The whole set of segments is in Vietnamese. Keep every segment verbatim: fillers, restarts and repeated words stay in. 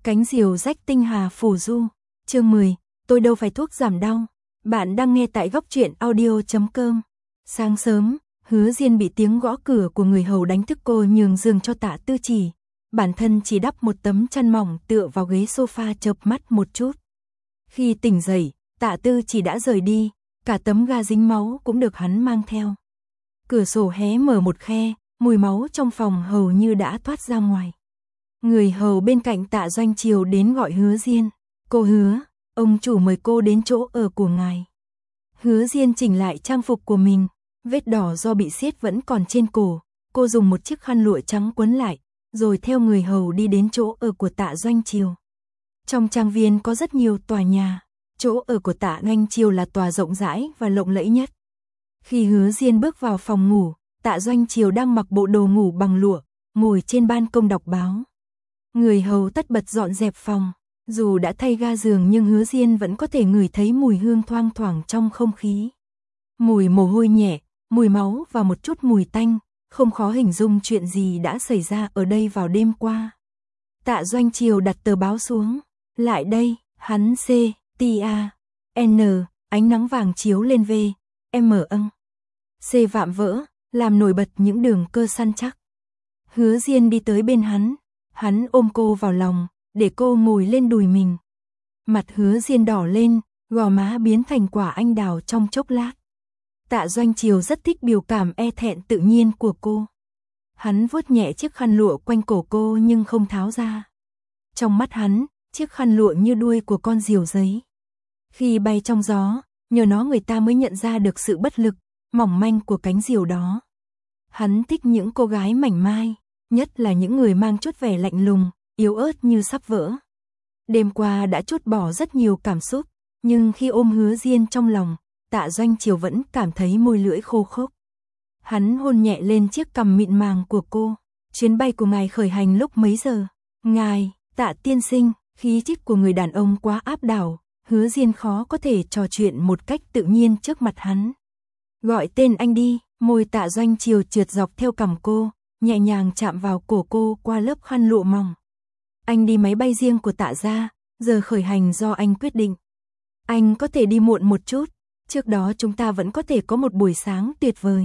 Cánh diều rách tinh hà phù du. Chương mười, tôi đâu phải thuốc giảm đau. Bạn đang nghe tại góc truyện audio chấm com. Sáng sớm, Hứa Diên bị tiếng gõ cửa của người hầu đánh thức cô nhường giường cho Tạ Tư Chỉ. Bản thân chỉ đắp một tấm chăn mỏng tựa vào ghế sofa chợp mắt một chút. Khi tỉnh dậy, Tạ Tư Chỉ đã rời đi, cả tấm ga dính máu cũng được hắn mang theo. Cửa sổ hé mở một khe, mùi máu trong phòng hầu như đã thoát ra ngoài. Người hầu bên cạnh Tạ Doanh Triều đến gọi Hứa Diên. Cô Hứa, ông chủ mời cô đến chỗ ở của ngài. Hứa Diên chỉnh lại trang phục của mình, vết đỏ do bị siết vẫn còn trên cổ. Cô dùng một chiếc khăn lụa trắng quấn lại, rồi theo người hầu đi đến chỗ ở của Tạ Doanh Triều. Trong trang viên có rất nhiều tòa nhà, chỗ ở của Tạ Doanh Triều là tòa rộng rãi và lộng lẫy nhất. Khi Hứa Diên bước vào phòng ngủ, Tạ Doanh Triều đang mặc bộ đồ ngủ bằng lụa, ngồi trên ban công đọc báo. Người hầu tất bật dọn dẹp phòng, dù đã thay ga giường nhưng Hứa Diên vẫn có thể ngửi thấy mùi hương thoang thoảng trong không khí. Mùi mồ hôi nhẹ, mùi máu và một chút mùi tanh, không khó hình dung chuyện gì đã xảy ra ở đây vào đêm qua. Tạ Doanh Triều đặt tờ báo xuống, lại đây, hắn C, T A, N, ánh nắng vàng chiếu lên V, M âng. C vạm vỡ, làm nổi bật những đường cơ săn chắc. Hứa Diên đi tới bên hắn, hắn ôm cô vào lòng, để cô ngồi lên đùi mình. Mặt Hứa Diên đỏ lên, gò má biến thành quả anh đào trong chốc lát. Tạ Doanh Triều rất thích biểu cảm e thẹn tự nhiên của cô. Hắn vuốt nhẹ chiếc khăn lụa quanh cổ cô nhưng không tháo ra. Trong mắt hắn, chiếc khăn lụa như đuôi của con diều giấy. Khi bay trong gió, nhờ nó người ta mới nhận ra được sự bất lực, mỏng manh của cánh diều đó. Hắn thích những cô gái mảnh mai, nhất là những người mang chút vẻ lạnh lùng, yếu ớt như sắp vỡ. Đêm qua đã trút bỏ rất nhiều cảm xúc, nhưng khi ôm Hứa Diên trong lòng, Tạ Doanh Triều vẫn cảm thấy môi lưỡi khô khốc. Hắn hôn nhẹ lên chiếc cằm mịn màng của cô. Chuyến bay của ngài khởi hành lúc mấy giờ? Ngài, Tạ tiên sinh, khí chất của người đàn ông quá áp đảo, Hứa Diên khó có thể trò chuyện một cách tự nhiên trước mặt hắn. Gọi tên anh đi, môi Tạ Doanh Triều trượt dọc theo cằm cô, nhẹ nhàng chạm vào cổ cô qua lớp khăn lụa mỏng. Anh đi máy bay riêng của Tạ gia, giờ khởi hành do anh quyết định. Anh có thể đi muộn một chút, trước đó chúng ta vẫn có thể có một buổi sáng tuyệt vời.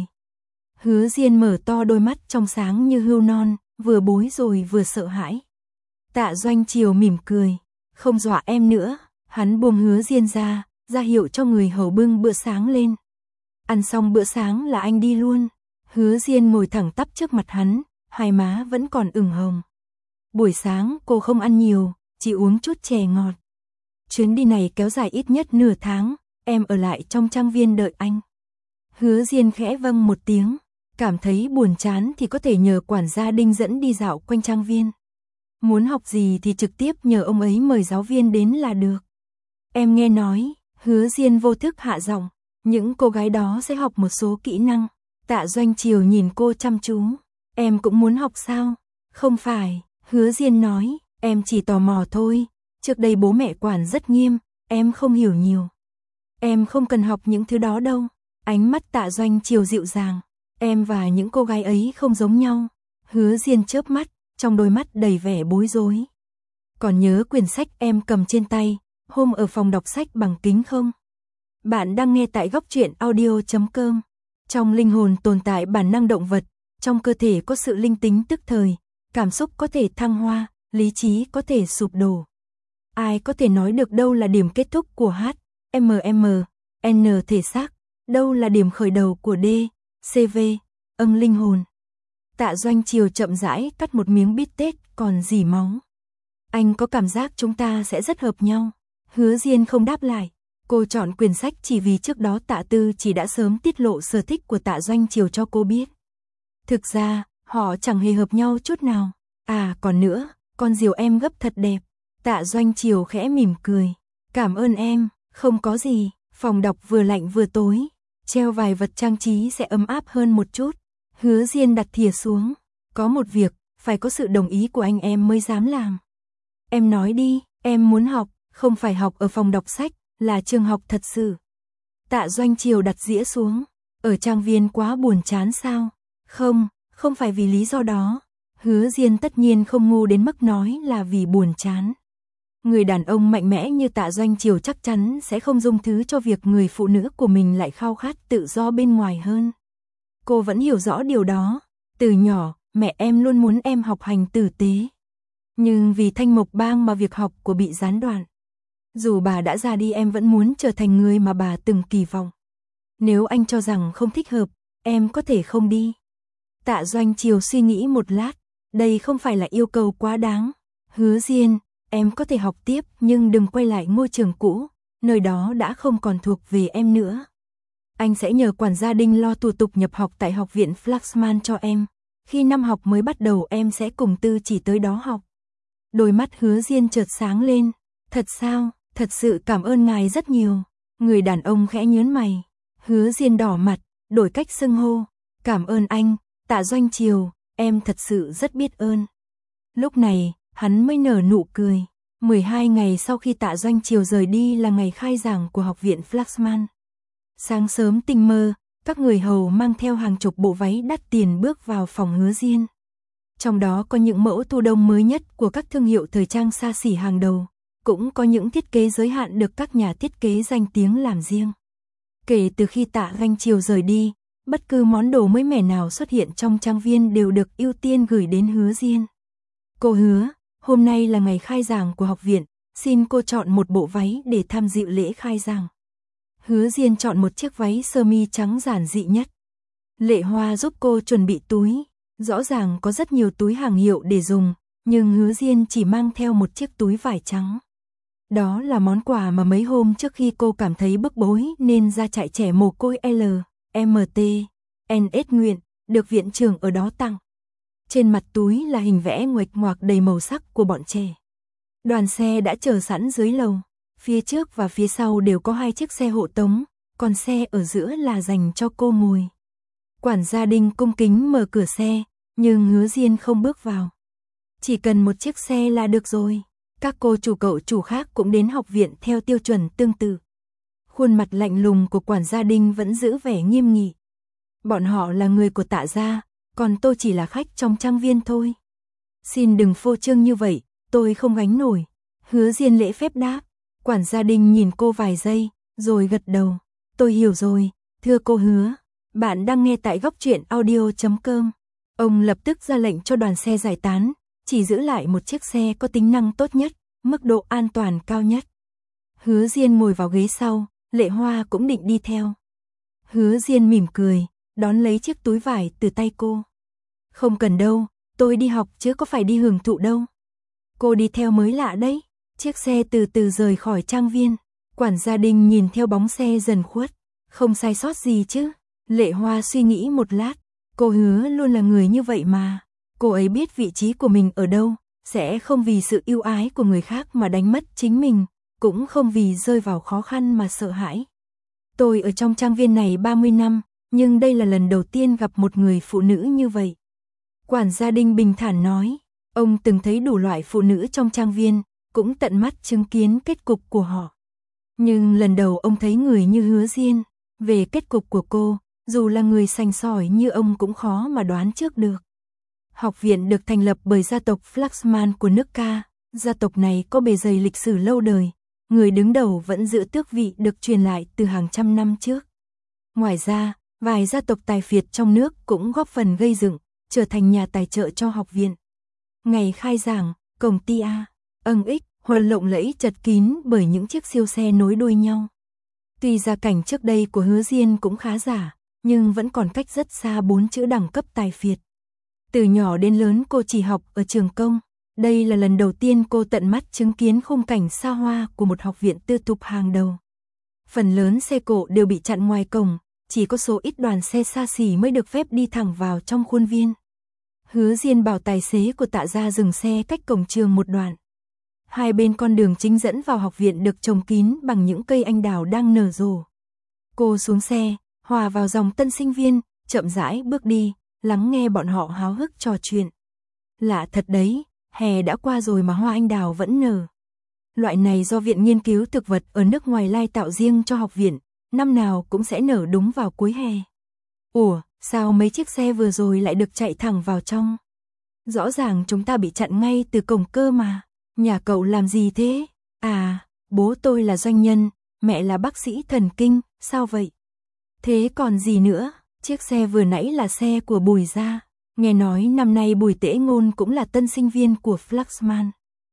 Hứa Diên mở to đôi mắt trong sáng như hươu non, vừa bối rồi vừa sợ hãi. Tạ Doanh Triều mỉm cười, không dọa em nữa, hắn buông Hứa Diên ra, ra hiệu cho người hầu bưng bữa sáng lên. Ăn xong bữa sáng là anh đi luôn. Hứa Diên ngồi thẳng tắp trước mặt hắn, hai má vẫn còn ửng hồng. Buổi sáng cô không ăn nhiều, chỉ uống chút chè ngọt. Chuyến đi này kéo dài ít nhất nửa tháng, em ở lại trong trang viên đợi anh. Hứa Diên khẽ vâng một tiếng, cảm thấy buồn chán thì có thể nhờ quản gia Đinh dẫn đi dạo quanh trang viên. Muốn học gì thì trực tiếp nhờ ông ấy mời giáo viên đến là được. Em nghe nói, Hứa Diên vô thức hạ giọng, những cô gái đó sẽ học một số kỹ năng. Tạ Doanh Triều nhìn cô chăm chú, em cũng muốn học sao? Không phải, Hứa Diên nói, em chỉ tò mò thôi, trước đây bố mẹ quản rất nghiêm, em không hiểu nhiều. Em không cần học những thứ đó đâu. Ánh mắt Tạ Doanh Triều dịu dàng, em và những cô gái ấy không giống nhau. Hứa Diên chớp mắt, trong đôi mắt đầy vẻ bối rối. Còn nhớ quyển sách em cầm trên tay, hôm ở phòng đọc sách bằng kính không? Bạn đang nghe tại góc truyện audio chấm com. Trong linh hồn tồn tại bản năng động vật, trong cơ thể có sự linh tính tức thời, cảm xúc có thể thăng hoa, lý trí có thể sụp đổ. Ai có thể nói được đâu là điểm kết thúc của H, M M, N thể xác, đâu là điểm khởi đầu của D, C V, âng linh hồn. Tạ Doanh Triều chậm rãi cắt một miếng bít tết còn rỉ máu. Anh có cảm giác chúng ta sẽ rất hợp nhau. Hứa Diên không đáp lại. Cô chọn quyển sách chỉ vì trước đó Tạ Tư chỉ đã sớm tiết lộ sở thích của Tạ Doanh Triều cho cô biết. Thực ra, họ chẳng hề hợp nhau chút nào. À còn nữa, con diều em gấp thật đẹp. Tạ Doanh Triều khẽ mỉm cười. Cảm ơn em, không có gì, phòng đọc vừa lạnh vừa tối. Treo vài vật trang trí sẽ ấm áp hơn một chút. Hứa Diên đặt thìa xuống. Có một việc, phải có sự đồng ý của anh em mới dám làm. Em nói đi, em muốn học, không phải học ở phòng đọc sách, là trường học thật sự. Tạ Doanh Triều đặt dĩa xuống. Ở trang viên quá buồn chán sao? Không, không phải vì lý do đó. Hứa Diên tất nhiên không ngu đến mức nói là vì buồn chán. Người đàn ông mạnh mẽ như Tạ Doanh Triều chắc chắn sẽ không dung thứ cho việc người phụ nữ của mình lại khao khát tự do bên ngoài hơn. Cô vẫn hiểu rõ điều đó. Từ nhỏ, mẹ em luôn muốn em học hành tử tế. Nhưng vì Thanh Mộc Bang mà việc học của bị gián đoạn. Dù bà đã ra đi em vẫn muốn trở thành người mà bà từng kỳ vọng. Nếu anh cho rằng không thích hợp, em có thể không đi. Tạ Doanh Triều suy nghĩ một lát. Đây không phải là yêu cầu quá đáng. Hứa Diên, em có thể học tiếp nhưng đừng quay lại ngôi trường cũ. Nơi đó đã không còn thuộc về em nữa. Anh sẽ nhờ quản gia Đinh lo thủ tục nhập học tại học viện Flaxman cho em. Khi năm học mới bắt đầu em sẽ cùng Tư Chỉ tới đó học. Đôi mắt Hứa Diên chợt sáng lên. Thật sao, thật sự cảm ơn ngài rất nhiều. Người đàn ông khẽ nhớn mày. Hứa Diên đỏ mặt, đổi cách xưng hô. Cảm ơn anh, Tạ Doanh Triều, em thật sự rất biết ơn. Lúc này, hắn mới nở nụ cười. mười hai ngày sau khi Tạ Doanh Triều rời đi là ngày khai giảng của học viện Flaxman. Sáng sớm tinh mơ, các người hầu mang theo hàng chục bộ váy đắt tiền bước vào phòng Hứa Diên. Trong đó có những mẫu thu đông mới nhất của các thương hiệu thời trang xa xỉ hàng đầu, cũng có những thiết kế giới hạn được các nhà thiết kế danh tiếng làm riêng. Kể từ khi Tạ Doanh Triều rời đi, bất cứ món đồ mới mẻ nào xuất hiện trong trang viên đều được ưu tiên gửi đến Hứa Diên. Cô hứa, hôm nay là ngày khai giảng của học viện, xin cô chọn một bộ váy để tham dự lễ khai giảng. Hứa Diên chọn một chiếc váy sơ mi trắng giản dị nhất. Lệ Hoa giúp cô chuẩn bị túi, rõ ràng có rất nhiều túi hàng hiệu để dùng, nhưng Hứa Diên chỉ mang theo một chiếc túi vải trắng. Đó là món quà mà mấy hôm trước khi cô cảm thấy bức bối nên ra trại trẻ mồ côi L, M T, N S nguyện, được viện trưởng ở đó tặng. Trên mặt túi là hình vẽ nguệch ngoạc đầy màu sắc của bọn trẻ. Đoàn xe đã chờ sẵn dưới lầu, phía trước và phía sau đều có hai chiếc xe hộ tống, còn xe ở giữa là dành cho cô ngồi. Quản gia Đinh cung kính mở cửa xe, nhưng Hứa Diên không bước vào. Chỉ cần một chiếc xe là được rồi. Các cô chủ cậu chủ khác cũng đến học viện theo tiêu chuẩn tương tự. Khuôn mặt lạnh lùng của quản gia Đinh vẫn giữ vẻ nghiêm nghị. Bọn họ là người của Tạ gia, còn tôi chỉ là khách trong trang viên thôi. Xin đừng phô trương như vậy, tôi không gánh nổi. Hứa Diên lễ phép đáp. Quản gia Đinh nhìn cô vài giây, rồi gật đầu. Tôi hiểu rồi, thưa cô Hứa. Bạn đang nghe tại góc truyện audio chấm com. Ông lập tức ra lệnh cho đoàn xe giải tán, chỉ giữ lại một chiếc xe có tính năng tốt nhất, mức độ an toàn cao nhất. Hứa Diên ngồi vào ghế sau, Lệ Hoa cũng định đi theo. Hứa Diên mỉm cười, đón lấy chiếc túi vải từ tay cô. Không cần đâu, tôi đi học chứ có phải đi hưởng thụ đâu. Cô đi theo mới lạ đấy. Chiếc xe từ từ rời khỏi trang viên. Quản gia Đinh nhìn theo bóng xe dần khuất. Không sai sót gì chứ. Lệ Hoa suy nghĩ một lát. Cô Hứa luôn là người như vậy mà. Cô ấy biết vị trí của mình ở đâu, sẽ không vì sự yêu ái của người khác mà đánh mất chính mình, cũng không vì rơi vào khó khăn mà sợ hãi. Tôi ở trong trang viên này ba mươi năm, nhưng đây là lần đầu tiên gặp một người phụ nữ như vậy. Quản gia Đinh bình thản nói, ông từng thấy đủ loại phụ nữ trong trang viên, cũng tận mắt chứng kiến kết cục của họ. Nhưng lần đầu ông thấy người như Hứa Diên, về kết cục của cô, dù là người sành sỏi như ông cũng khó mà đoán trước được. Học viện được thành lập bởi gia tộc Flaxman của nước Ca, gia tộc này có bề dày lịch sử lâu đời, người đứng đầu vẫn giữ tước vị được truyền lại từ hàng trăm năm trước. Ngoài ra, vài gia tộc tài phiệt trong nước cũng góp phần gây dựng, trở thành nhà tài trợ cho học viện. Ngày khai giảng, cổng Tia, âng ích, huân lộng lẫy chật kín bởi những chiếc siêu xe nối đuôi nhau. Tuy gia cảnh trước đây của Hứa Diên cũng khá giả, nhưng vẫn còn cách rất xa bốn chữ đẳng cấp tài phiệt. Từ nhỏ đến lớn cô chỉ học ở trường công. Đây là lần đầu tiên cô tận mắt chứng kiến khung cảnh xa hoa của một học viện tư thục hàng đầu. Phần lớn xe cộ đều bị chặn ngoài cổng, chỉ có số ít đoàn xe xa xỉ mới được phép đi thẳng vào trong khuôn viên. Hứa Diên bảo tài xế của Tạ gia dừng xe cách cổng trường một đoạn. Hai bên con đường chính dẫn vào học viện được trồng kín bằng những cây anh đào đang nở rộ. Cô xuống xe, hòa vào dòng tân sinh viên, chậm rãi bước đi, lắng nghe bọn họ háo hức trò chuyện. Lạ thật đấy, hè đã qua rồi mà hoa anh đào vẫn nở. Loại này do Viện Nghiên cứu Thực vật ở nước ngoài lai tạo riêng cho học viện, năm nào cũng sẽ nở đúng vào cuối hè. Ủa, sao mấy chiếc xe vừa rồi lại được chạy thẳng vào trong? Rõ ràng chúng ta bị chặn ngay từ cổng cơ mà. Nhà cậu làm gì thế? À, bố tôi là doanh nhân, mẹ là bác sĩ thần kinh, sao vậy? Thế còn gì nữa, chiếc xe vừa nãy là xe của Bùi gia. Nghe nói năm nay Bùi Tễ Ngôn cũng là tân sinh viên của Fluxman.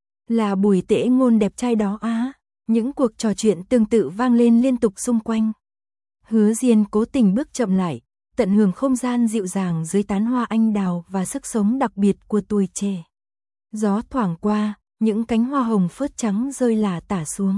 Là Bùi Tễ Ngôn đẹp trai đó á. Những cuộc trò chuyện tương tự vang lên liên tục xung quanh. Hứa Diên cố tình bước chậm lại, tận hưởng không gian dịu dàng dưới tán hoa anh đào và sức sống đặc biệt của tuổi trẻ. Gió thoảng qua, những cánh hoa hồng phớt trắng rơi lả tả xuống.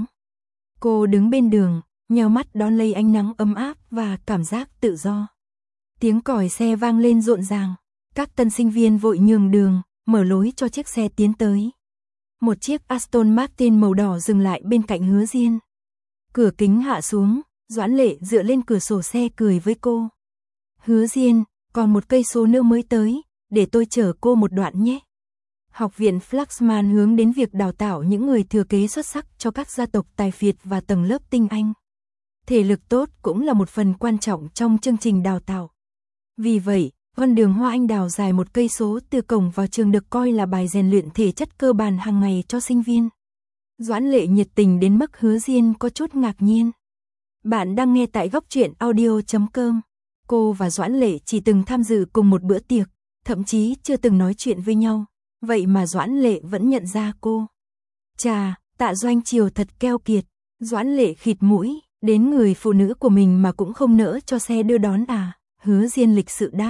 Cô đứng bên đường, nheo mắt đón lấy ánh nắng ấm áp và cảm giác tự do. Tiếng còi xe vang lên rộn ràng, các tân sinh viên vội nhường đường, mở lối cho chiếc xe tiến tới. Một chiếc Aston Martin màu đỏ dừng lại bên cạnh Hứa Diên. Cửa kính hạ xuống, Doãn Lệ dựa lên cửa sổ xe cười với cô. Hứa Diên, còn một cây số nữa mới tới, để tôi chở cô một đoạn nhé. Học viện Fluxman hướng đến việc đào tạo những người thừa kế xuất sắc cho các gia tộc tài phiệt và tầng lớp tinh anh. Thể lực tốt cũng là một phần quan trọng trong chương trình đào tạo. Vì vậy, con đường hoa anh đào dài một cây số từ cổng vào trường được coi là bài rèn luyện thể chất cơ bản hàng ngày cho sinh viên. Doãn Lệ nhiệt tình đến mức Hứa Diên có chút ngạc nhiên. Bạn đang nghe tại góc truyện audio chấm com. Cô và Doãn Lệ chỉ từng tham dự cùng một bữa tiệc, thậm chí chưa từng nói chuyện với nhau. Vậy mà Doãn Lệ vẫn nhận ra cô. Chà, Tạ Doanh Triều thật keo kiệt. Doãn Lệ khịt mũi, đến người phụ nữ của mình mà cũng không nỡ cho xe đưa đón à? Hứa Diên lịch sự đáp.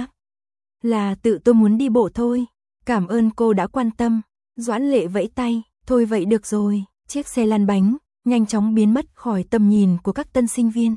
Là tự tôi muốn đi bộ thôi. Cảm ơn cô đã quan tâm. Doãn Lệ vẫy tay, thôi vậy được rồi. Chiếc xe lăn bánh, nhanh chóng biến mất khỏi tầm nhìn của các tân sinh viên.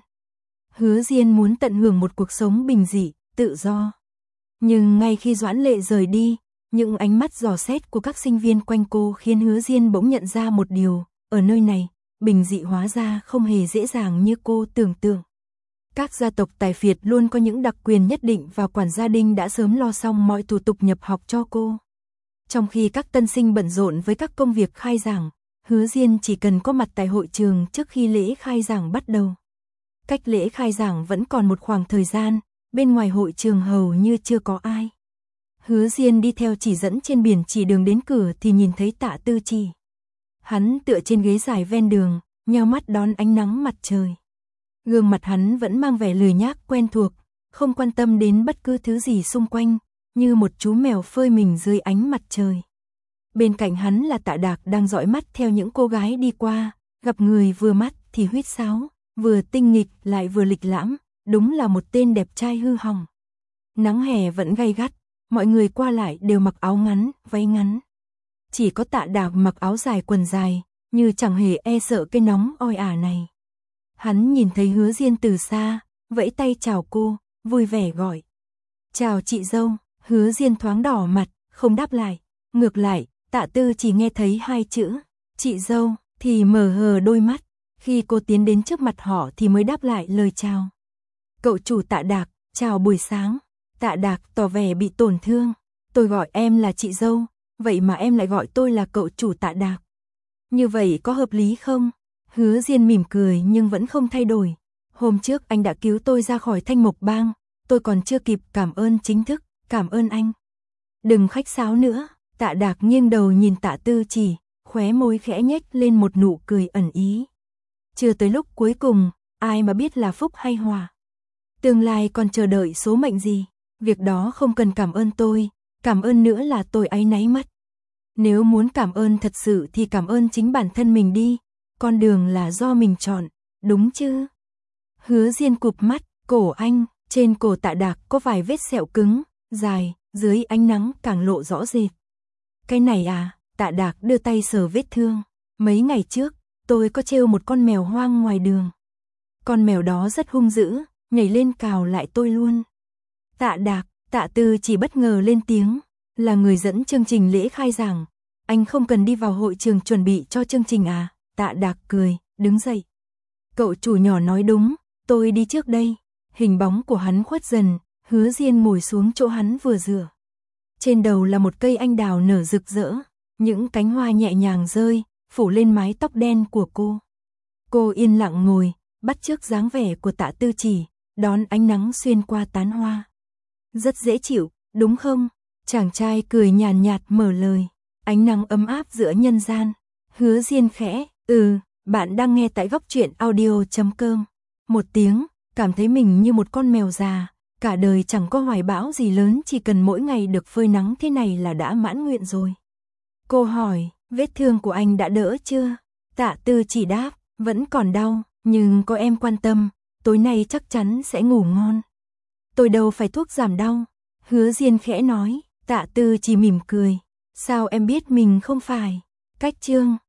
Hứa Diên muốn tận hưởng một cuộc sống bình dị, tự do. Nhưng ngay khi Doãn Lệ rời đi, những ánh mắt dò xét của các sinh viên quanh cô khiến Hứa Diên bỗng nhận ra một điều, ở nơi này, bình dị hóa ra không hề dễ dàng như cô tưởng tượng. Các gia tộc tài phiệt luôn có những đặc quyền nhất định và quản gia Đinh đã sớm lo xong mọi thủ tục nhập học cho cô. Trong khi các tân sinh bận rộn với các công việc khai giảng, Hứa Diên chỉ cần có mặt tại hội trường trước khi lễ khai giảng bắt đầu. Cách lễ khai giảng vẫn còn một khoảng thời gian, bên ngoài hội trường hầu như chưa có ai. Hứa Diên đi theo chỉ dẫn trên biển chỉ đường đến cửa thì nhìn thấy Tạ Tư Chỉ. Hắn tựa trên ghế dài ven đường, nheo mắt đón ánh nắng mặt trời. Gương mặt hắn vẫn mang vẻ lười nhác quen thuộc, không quan tâm đến bất cứ thứ gì xung quanh, như một chú mèo phơi mình dưới ánh mặt trời. Bên cạnh hắn là Tạ Đạc đang dõi mắt theo những cô gái đi qua, gặp người vừa mắt thì huýt sáo, vừa tinh nghịch lại vừa lịch lãm, đúng là một tên đẹp trai hư hỏng. Nắng hè vẫn gay gắt, mọi người qua lại đều mặc áo ngắn, váy ngắn. Chỉ có Tạ Đạc mặc áo dài quần dài, như chẳng hề e sợ cái nóng oi ả này. Hắn nhìn thấy Hứa Diên từ xa, vẫy tay chào cô, vui vẻ gọi. Chào chị dâu. Hứa Diên thoáng đỏ mặt, không đáp lại. Ngược lại, Tạ Tư chỉ nghe thấy hai chữ, chị dâu, thì mở hờ đôi mắt. Khi cô tiến đến trước mặt họ thì mới đáp lại lời chào. Cậu chủ Tạ Đạc, chào buổi sáng. Tạ Đạc tỏ vẻ bị tổn thương. Tôi gọi em là chị dâu, vậy mà em lại gọi tôi là cậu chủ Tạ Đạc. Như vậy có hợp lý không? Hứa Diên mỉm cười nhưng vẫn không thay đổi. Hôm trước anh đã cứu tôi ra khỏi Thanh Mộc Bang, tôi còn chưa kịp cảm ơn chính thức, cảm ơn anh. Đừng khách sáo nữa. Tạ Đạc nghiêng đầu nhìn Tạ Tư Chỉ, khóe môi khẽ nhếch lên một nụ cười ẩn ý. Chưa tới lúc cuối cùng, ai mà biết là phúc hay họa. Tương lai còn chờ đợi số mệnh gì, việc đó không cần cảm ơn tôi, cảm ơn nữa là tôi áy náy mất. Nếu muốn cảm ơn thật sự thì cảm ơn chính bản thân mình đi, con đường là do mình chọn, đúng chứ? Hứa Diên cụp mắt, cổ anh, trên cổ Tạ Đạc có vài vết sẹo cứng, dài, dưới ánh nắng càng lộ rõ rệt. Cái này à? Tạ Đạc đưa tay sờ vết thương. Mấy ngày trước, tôi có trêu một con mèo hoang ngoài đường. Con mèo đó rất hung dữ, nhảy lên cào lại tôi luôn. Tạ Đạc, Tạ Tư chỉ bất ngờ lên tiếng, là người dẫn chương trình lễ khai giảng. Anh không cần đi vào hội trường chuẩn bị cho chương trình à? Tạ Đạc cười, đứng dậy. Cậu chủ nhỏ nói đúng, tôi đi trước đây. Hình bóng của hắn khuất dần, Hứa Diên ngồi xuống chỗ hắn vừa dựa. Trên đầu là một cây anh đào nở rực rỡ, những cánh hoa nhẹ nhàng rơi, phủ lên mái tóc đen của cô. Cô yên lặng ngồi, bắt chước dáng vẻ của Tạ Tư Chỉ, đón ánh nắng xuyên qua tán hoa. Rất dễ chịu, đúng không? Chàng trai cười nhàn nhạt mở lời, ánh nắng ấm áp giữa nhân gian, Hứa Diên khẽ, ừ, bạn đang nghe tại góc truyện audio.com. Một tiếng, cảm thấy mình như một con mèo già, cả đời chẳng có hoài bão gì lớn, chỉ cần mỗi ngày được phơi nắng thế này là đã mãn nguyện rồi. Cô hỏi, vết thương của anh đã đỡ chưa? Tạ Tư chỉ đáp, vẫn còn đau, nhưng có em quan tâm, tối nay chắc chắn sẽ ngủ ngon. Tôi đâu phải thuốc giảm đau. Hứa Diên khẽ nói, Tạ Tư chỉ mỉm cười. Sao em biết mình không phải? Cách Trương,